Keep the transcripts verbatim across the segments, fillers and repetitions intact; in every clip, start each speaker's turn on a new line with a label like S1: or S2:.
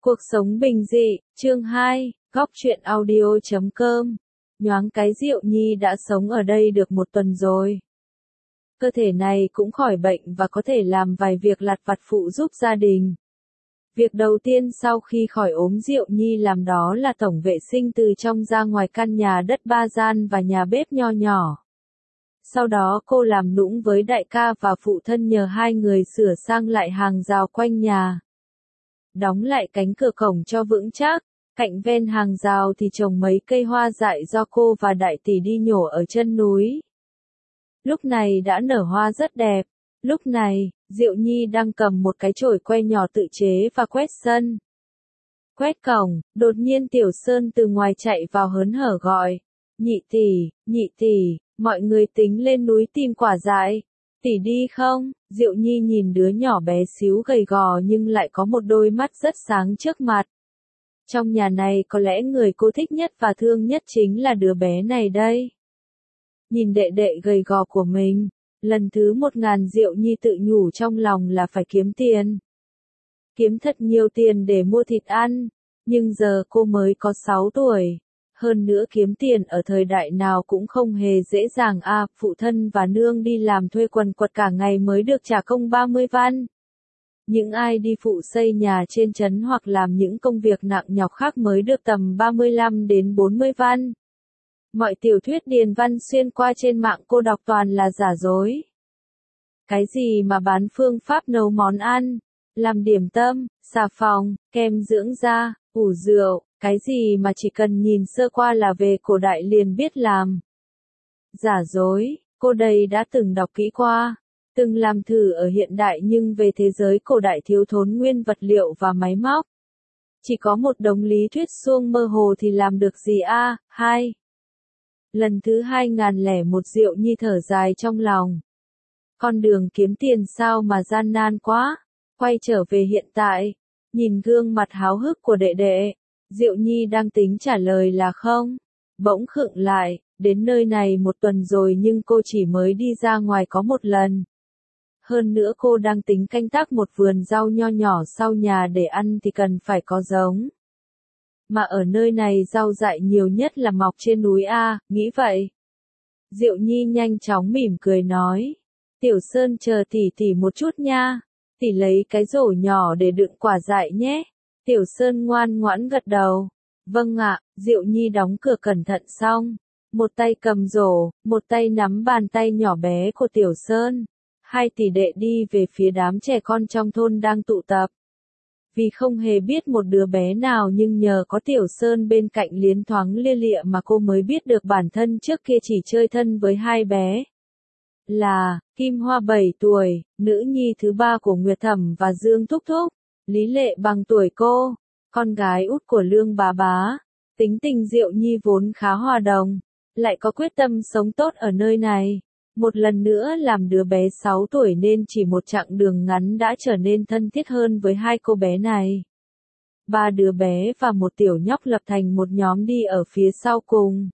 S1: Cuộc sống bình dị, chương hai, góc truyện audio chấm com. Nhoáng cái Diệu Nhi đã sống ở đây được một tuần rồi. Cơ thể này cũng khỏi bệnh và có thể làm vài việc lặt vặt phụ giúp gia đình. Việc đầu tiên sau khi khỏi ốm Diệu Nhi làm đó là tổng vệ sinh từ trong ra ngoài căn nhà đất ba gian và nhà bếp nho nhỏ. Sau đó cô làm nũng với đại ca và phụ thân nhờ hai người sửa sang lại hàng rào quanh nhà. Đóng lại cánh cửa cổng cho vững chắc, cạnh ven hàng rào thì trồng mấy cây hoa dại do cô và đại tỷ đi nhổ ở chân núi. Lúc này đã nở hoa rất đẹp, lúc này, Diệu Nhi đang cầm một cái chổi que nhỏ tự chế và quét sân. Quét cổng, đột nhiên Tiểu Sơn từ ngoài chạy vào hớn hở gọi, nhị tỷ, nhị tỷ, mọi người tính lên núi tìm quả dại. Tỷ đi không? Diệu Nhi nhìn đứa nhỏ bé xíu gầy gò nhưng lại có một đôi mắt rất sáng trước mặt. Trong nhà này có lẽ người cô thích nhất và thương nhất chính là đứa bé này đây. Nhìn đệ đệ gầy gò của mình, lần thứ một ngàn Diệu Nhi tự nhủ trong lòng là phải kiếm tiền. Kiếm thật nhiều tiền để mua thịt ăn, nhưng giờ cô mới có sáu tuổi. Hơn nữa kiếm tiền ở thời đại nào cũng không hề dễ dàng à, phụ thân và nương đi làm thuê quần quật cả ngày mới được trả công ba mươi văn. Những ai đi phụ xây nhà trên trấn hoặc làm những công việc nặng nhọc khác mới được tầm ba mươi lăm đến bốn mươi văn. Mọi tiểu thuyết điền văn xuyên qua trên mạng cô đọc toàn là giả dối. Cái gì mà bán phương pháp nấu món ăn, làm điểm tâm, xà phòng, kem dưỡng da, ủ rượu. Cái gì mà chỉ cần nhìn sơ qua là về cổ đại liền biết làm. Giả dối, cô đây đã từng đọc kỹ qua, từng làm thử ở hiện đại nhưng về thế giới cổ đại thiếu thốn nguyên vật liệu và máy móc. Chỉ có một đống lý thuyết suông mơ hồ thì làm được gì a? À? Hai. Lần thứ hai ngàn lẻ một Diệu Nhi thở dài trong lòng. Con đường kiếm tiền sao mà gian nan quá. Quay trở về hiện tại, nhìn gương mặt háo hức của đệ đệ. Diệu Nhi đang tính trả lời là không, bỗng khựng lại, đến nơi này một tuần rồi nhưng cô chỉ mới đi ra ngoài có một lần. Hơn nữa cô đang tính canh tác một vườn rau nho nhỏ sau nhà để ăn thì cần phải có giống. Mà ở nơi này rau dại nhiều nhất là mọc trên núi A, nghĩ vậy. Diệu Nhi nhanh chóng mỉm cười nói, Tiểu Sơn chờ tỷ tỷ một chút nha, tỷ lấy cái rổ nhỏ để đựng quả dại nhé. Tiểu Sơn ngoan ngoãn gật đầu. Vâng ạ, Diệu Nhi đóng cửa cẩn thận xong. Một tay cầm rổ, một tay nắm bàn tay nhỏ bé của Tiểu Sơn. Hai tỷ đệ đi về phía đám trẻ con trong thôn đang tụ tập. Vì không hề biết một đứa bé nào nhưng nhờ có Tiểu Sơn bên cạnh liến thoáng lia lịa mà cô mới biết được bản thân trước kia chỉ chơi thân với hai bé. Là, Kim Hoa bảy tuổi, nữ nhi thứ ba của Nguyệt Thẩm và Dương Thúc Thúc. Lý Lệ bằng tuổi cô, con gái út của Lương Bá Bá, tính tình Diệu Nhi vốn khá hòa đồng, lại có quyết tâm sống tốt ở nơi này. Một lần nữa làm đứa bé sáu tuổi nên chỉ một chặng đường ngắn đã trở nên thân thiết hơn với hai cô bé này. Ba đứa bé và một tiểu nhóc lập thành một nhóm đi ở phía sau cùng.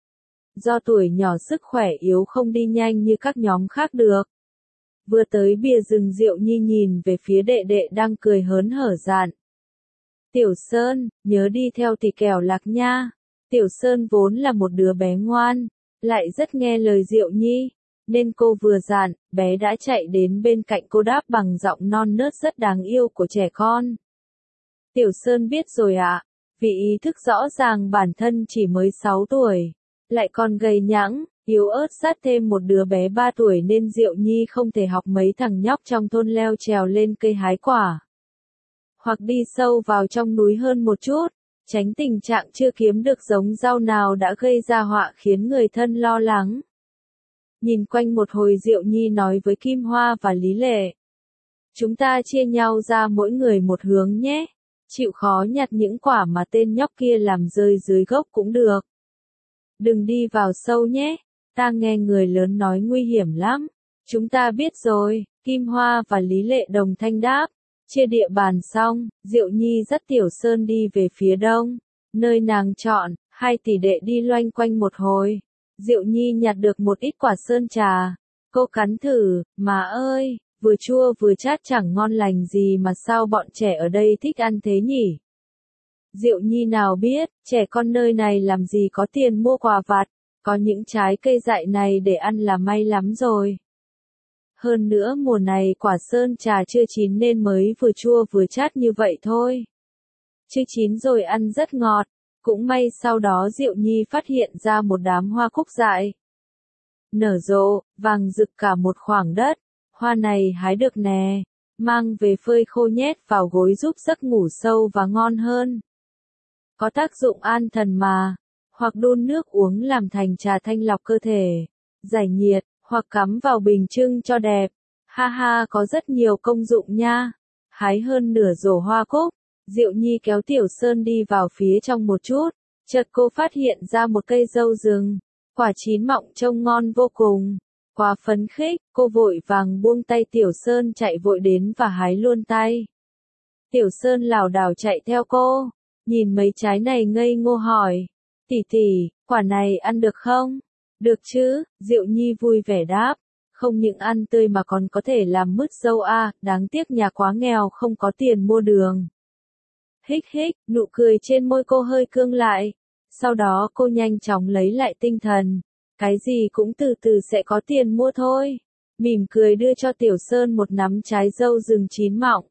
S1: Do tuổi nhỏ sức khỏe yếu không đi nhanh như các nhóm khác được. Vừa tới bìa rừng Diệu Nhi nhìn về phía đệ đệ đang cười hớn hở dạn. Tiểu Sơn, nhớ đi theo tỷ kẻo lạc nha. Tiểu Sơn vốn là một đứa bé ngoan, lại rất nghe lời Diệu Nhi, nên cô vừa dạn, bé đã chạy đến bên cạnh cô đáp bằng giọng non nớt rất đáng yêu của trẻ con. Tiểu Sơn biết rồi ạ, vì ý thức rõ ràng bản thân chỉ mới sáu tuổi, lại còn gầy nhẵng. Yếu ớt sát thêm một đứa bé ba tuổi nên Diệu Nhi không thể học mấy thằng nhóc trong thôn leo trèo lên cây hái quả. Hoặc đi sâu vào trong núi hơn một chút, tránh tình trạng chưa kiếm được giống rau nào đã gây ra họa khiến người thân lo lắng. Nhìn quanh một hồi Diệu Nhi nói với Kim Hoa và Lý Lệ. Chúng ta chia nhau ra mỗi người một hướng nhé, chịu khó nhặt những quả mà tên nhóc kia làm rơi dưới gốc cũng được. Đừng đi vào sâu nhé. Ta nghe người lớn nói nguy hiểm lắm. Chúng ta biết rồi, Kim Hoa và Lý Lệ đồng thanh đáp. Chia địa bàn xong, Diệu Nhi dắt Tiểu Sơn đi về phía đông. Nơi nàng chọn, hai tỷ đệ đi loanh quanh một hồi. Diệu Nhi nhặt được một ít quả sơn trà. Cô cắn thử, mà ơi, vừa chua vừa chát chẳng ngon lành gì mà sao bọn trẻ ở đây thích ăn thế nhỉ? Diệu Nhi nào biết, trẻ con nơi này làm gì có tiền mua quà vặt, có những trái cây dại này để ăn là may lắm rồi. Hơn nữa mùa này quả sơn trà chưa chín nên mới vừa chua vừa chát như vậy thôi. Chứ chín rồi ăn rất ngọt, cũng may sau đó Diệu Nhi phát hiện ra một đám hoa cúc dại. Nở rộ, vàng rực cả một khoảng đất, hoa này hái được nè, mang về phơi khô nhét vào gối giúp giấc ngủ sâu và ngon hơn. Có tác dụng an thần mà, hoặc đun nước uống làm thành trà thanh lọc cơ thể, giải nhiệt, hoặc cắm vào bình trưng cho đẹp. Ha ha, có rất nhiều công dụng nha. Hái hơn nửa rổ hoa cúc, Diệu Nhi kéo Tiểu Sơn đi vào phía trong một chút, chợt cô phát hiện ra một cây dâu rừng, quả chín mọng trông ngon vô cùng. Quá phấn khích, cô vội vàng buông tay Tiểu Sơn chạy vội đến và hái luôn tay. Tiểu Sơn lảo đảo chạy theo cô, nhìn mấy trái này ngây ngô hỏi, tỷ tỷ, quả này ăn được không? Được chứ, Diệu Nhi vui vẻ đáp, không những ăn tươi mà còn có thể làm mứt dâu a, đáng tiếc nhà quá nghèo không có tiền mua đường. Hích hích, nụ cười trên môi cô hơi cương lại, sau đó cô nhanh chóng lấy lại tinh thần, cái gì cũng từ từ sẽ có tiền mua thôi, mỉm cười đưa cho Tiểu Sơn một nắm trái dâu rừng chín mọng.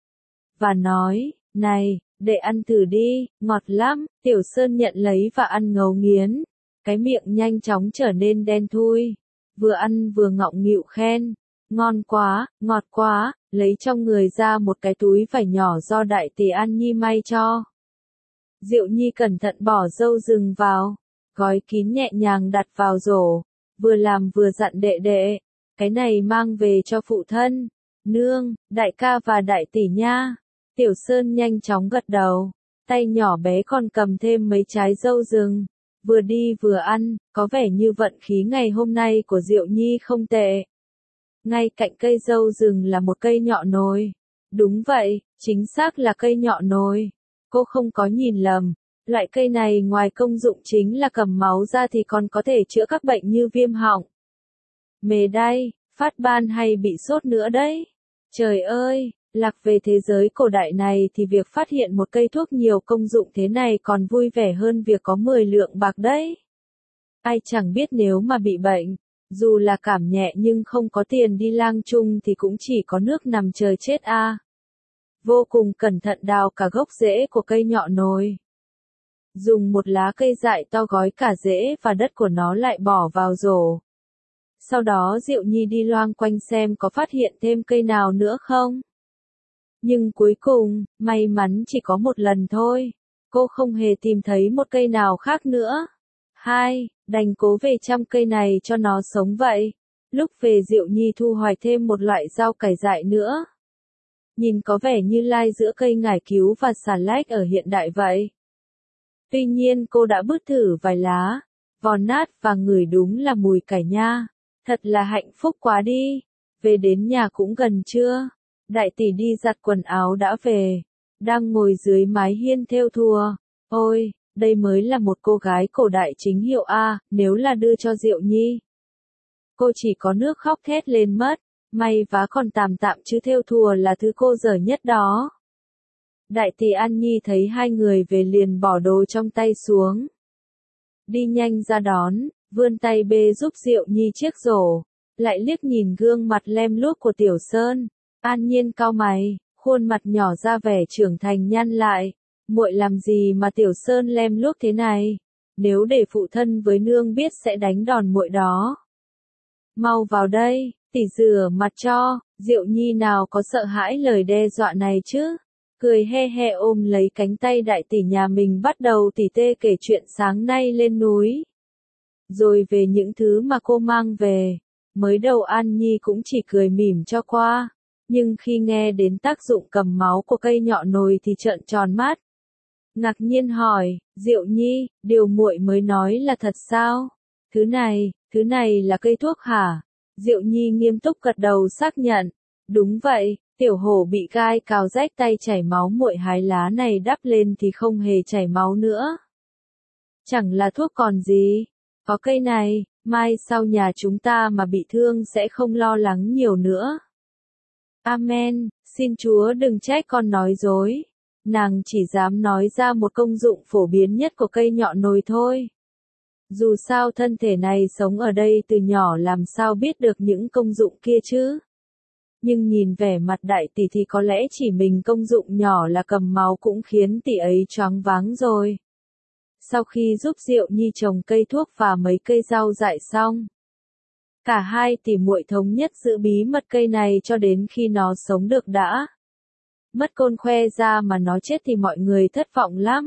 S1: Và nói, này, để ăn thử đi, ngọt lắm, Tiểu Sơn nhận lấy và ăn ngấu nghiến, cái miệng nhanh chóng trở nên đen thui, vừa ăn vừa ngọng nghịu khen, ngon quá, ngọt quá, lấy trong người ra một cái túi vải nhỏ do đại tỷ An Nhi may cho. Diệu Nhi cẩn thận bỏ dâu rừng vào, gói kín nhẹ nhàng đặt vào rổ, vừa làm vừa dặn đệ đệ, cái này mang về cho phụ thân, nương, đại ca và đại tỷ nha. Tiểu Sơn nhanh chóng gật đầu, tay nhỏ bé còn cầm thêm mấy trái dâu rừng, vừa đi vừa ăn, có vẻ như vận khí ngày hôm nay của Diệu Nhi không tệ. Ngay cạnh cây dâu rừng là một cây nhọ nồi. Đúng vậy, chính xác là cây nhọ nồi. Cô không có nhìn lầm, loại cây này ngoài công dụng chính là cầm máu ra thì còn có thể chữa các bệnh như viêm họng, mề đay, phát ban hay bị sốt nữa đấy. Trời ơi! Lạc về thế giới cổ đại này thì việc phát hiện một cây thuốc nhiều công dụng thế này còn vui vẻ hơn việc có mười lượng bạc đấy. Ai chẳng biết nếu mà bị bệnh, dù là cảm nhẹ nhưng không có tiền đi lang chung thì cũng chỉ có nước nằm chờ chết a. À. Vô cùng cẩn thận đào cả gốc rễ của cây nhọ nồi. Dùng một lá cây dại to gói cả rễ và đất của nó lại bỏ vào rổ. Sau đó Diệu Nhi đi loang quanh xem có phát hiện thêm cây nào nữa không. Nhưng cuối cùng, may mắn chỉ có một lần thôi. Cô không hề tìm thấy một cây nào khác nữa. Hai, đành cố về chăm cây này cho nó sống vậy. Lúc về Diệu Nhi thu hoạch thêm một loại rau cải dại nữa. Nhìn có vẻ như lai giữa cây ngải cứu và xà lách ở hiện đại vậy. Tuy nhiên cô đã bứt thử vài lá, vò nát và ngửi đúng là mùi cải nha. Thật là hạnh phúc quá đi. Về đến nhà cũng gần trưa. Đại tỷ đi giặt quần áo đã về, đang ngồi dưới mái hiên thêu thùa. Ôi, đây mới là một cô gái cổ đại chính hiệu a, nếu là đưa cho Diệu Nhi. Cô chỉ có nước khóc thét lên mất, may vá còn tạm tạm chứ thêu thùa là thứ cô dở nhất đó. Đại tỷ An Nhi thấy hai người về liền bỏ đồ trong tay xuống. Đi nhanh ra đón, vươn tay bê giúp Diệu Nhi chiếc rổ, lại liếc nhìn gương mặt lem luốc của Tiểu Sơn. An Nhiên cau mày, khuôn mặt nhỏ ra vẻ trưởng thành nhăn lại, muội làm gì mà Tiểu Sơn lem luốc thế này, nếu để phụ thân với nương biết sẽ đánh đòn muội đó. Mau vào đây, tỷ rửa mặt cho. Diệu Nhi nào có sợ hãi lời đe dọa này chứ, cười he he ôm lấy cánh tay đại tỷ nhà mình bắt đầu tỉ tê kể chuyện sáng nay lên núi. Rồi về những thứ mà cô mang về, mới đầu An Nhi cũng chỉ cười mỉm cho qua. Nhưng khi nghe đến tác dụng cầm máu của cây nhọ nồi thì trợn tròn mắt. Ngạc nhiên hỏi, Diệu Nhi, điều muội mới nói là thật sao? Thứ này, thứ này là cây thuốc hả? Diệu Nhi nghiêm túc gật đầu xác nhận. Đúng vậy, tiểu hổ bị gai cào rách tay chảy máu, muội hái lá này đắp lên thì không hề chảy máu nữa. Chẳng là thuốc còn gì? Có cây này, mai sau nhà chúng ta mà bị thương sẽ không lo lắng nhiều nữa. Amen, xin Chúa đừng trách con nói dối. nàng chỉ dám nói ra một công dụng phổ biến nhất của cây nhọ nồi thôi. Dù sao thân thể này sống ở đây từ nhỏ làm sao biết được những công dụng kia chứ. Nhưng nhìn vẻ mặt đại tỷ thì có lẽ chỉ mình công dụng nhỏ là cầm máu cũng khiến tỷ ấy choáng váng rồi. Sau khi giúp Diệu Nhi trồng cây thuốc và mấy cây rau dại xong, cả hai tỷ muội thống nhất giữ bí mật cây này cho đến khi nó sống được đã. Mất côn khoe ra mà nó chết thì mọi người thất vọng lắm.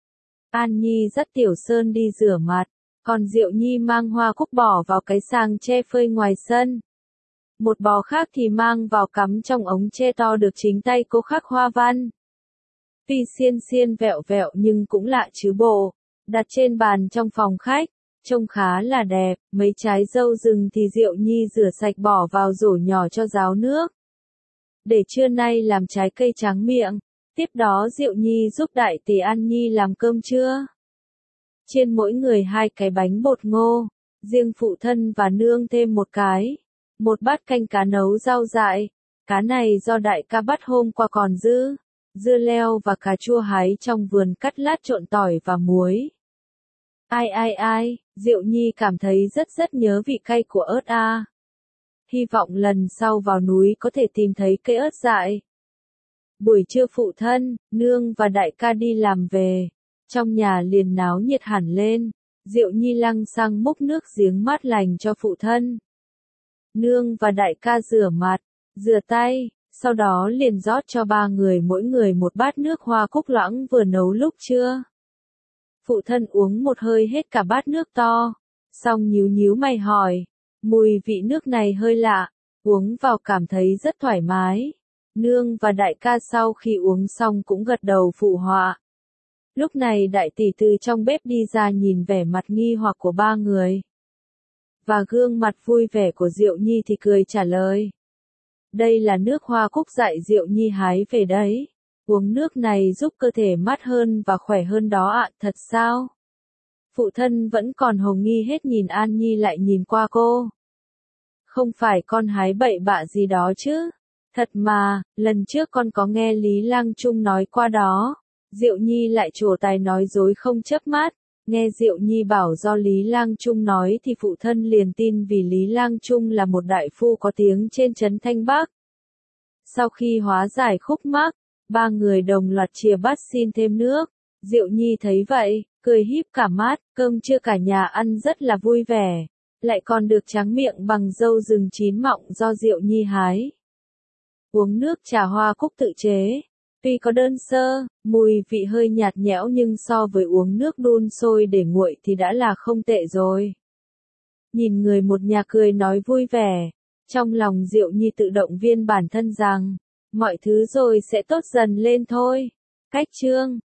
S1: An Nhi dắt Tiểu Sơn đi rửa mặt, còn Diệu Nhi mang hoa cúc bỏ vào cái sàng tre phơi ngoài sân. Một bó khác thì mang vào cắm trong ống tre to được chính tay cô khắc hoa văn. Tuy xiên xiên vẹo vẹo nhưng cũng lạ chứ bộ, đặt trên bàn trong phòng khách, trông khá là đẹp. Mấy trái dâu rừng thì Diệu Nhi rửa sạch bỏ vào rổ nhỏ cho ráo nước, để trưa nay làm trái cây tráng miệng. Tiếp đó Diệu Nhi giúp đại tỷ An Nhi làm cơm trưa. Chiên mỗi người hai cái bánh bột ngô, riêng phụ thân và nương thêm một cái. Một bát canh cá nấu rau dại, cá này do đại ca bắt hôm qua còn dư, dưa leo và cà chua hái trong vườn cắt lát trộn tỏi và muối. Ai ai ai, Diệu Nhi cảm thấy rất rất nhớ vị cay của ớt a. Hy vọng lần sau vào núi có thể tìm thấy cây ớt dại. Buổi trưa phụ thân, nương và đại ca đi làm về, trong nhà liền náo nhiệt hẳn lên. Diệu Nhi lăng xăng múc nước giếng mát lành cho phụ thân. Nương và đại ca rửa mặt, rửa tay, sau đó liền rót cho ba người mỗi người một bát nước hoa cúc loãng vừa nấu lúc trưa. Phụ thân uống một hơi hết cả bát nước to, xong nhíu nhíu mày hỏi, mùi vị nước này hơi lạ, uống vào cảm thấy rất thoải mái. Nương và đại ca sau khi uống xong cũng gật đầu phụ họa. Lúc này đại tỷ từ trong bếp đi ra nhìn vẻ mặt nghi hoặc của ba người. Và gương mặt vui vẻ của Diệu Nhi thì cười trả lời. Đây là nước hoa cúc dại Diệu Nhi hái về đấy. Uống nước này giúp cơ thể mát hơn và khỏe hơn đó ạ, thật sao? Phụ thân vẫn còn hồ nghi hết nhìn An Nhi lại nhìn qua cô. Không phải con hái bậy bạ gì đó chứ? Thật mà, lần trước con có nghe Lý Lang Trung nói qua đó. Diệu Nhi lại trổ tài nói dối không chớp mắt. Nghe Diệu Nhi bảo do Lý Lang Trung nói thì phụ thân liền tin vì Lý Lang Trung là một đại phu có tiếng trên trấn Thanh Bắc. Sau khi hóa giải khúc mắc, ba người đồng loạt chìa bát xin thêm nước. Diệu Nhi thấy vậy, cười híp cả mắt, cơm trưa cả nhà ăn rất là vui vẻ, lại còn được tráng miệng bằng dâu rừng chín mọng do Diệu Nhi hái. Uống nước trà hoa cúc tự chế. Tuy có đơn sơ, mùi vị hơi nhạt nhẽo nhưng so với uống nước đun sôi để nguội thì đã là không tệ rồi. Nhìn người một nhà cười nói vui vẻ, trong lòng Diệu Nhi tự động viên bản thân rằng, mọi thứ rồi sẽ tốt dần lên thôi. Cách chương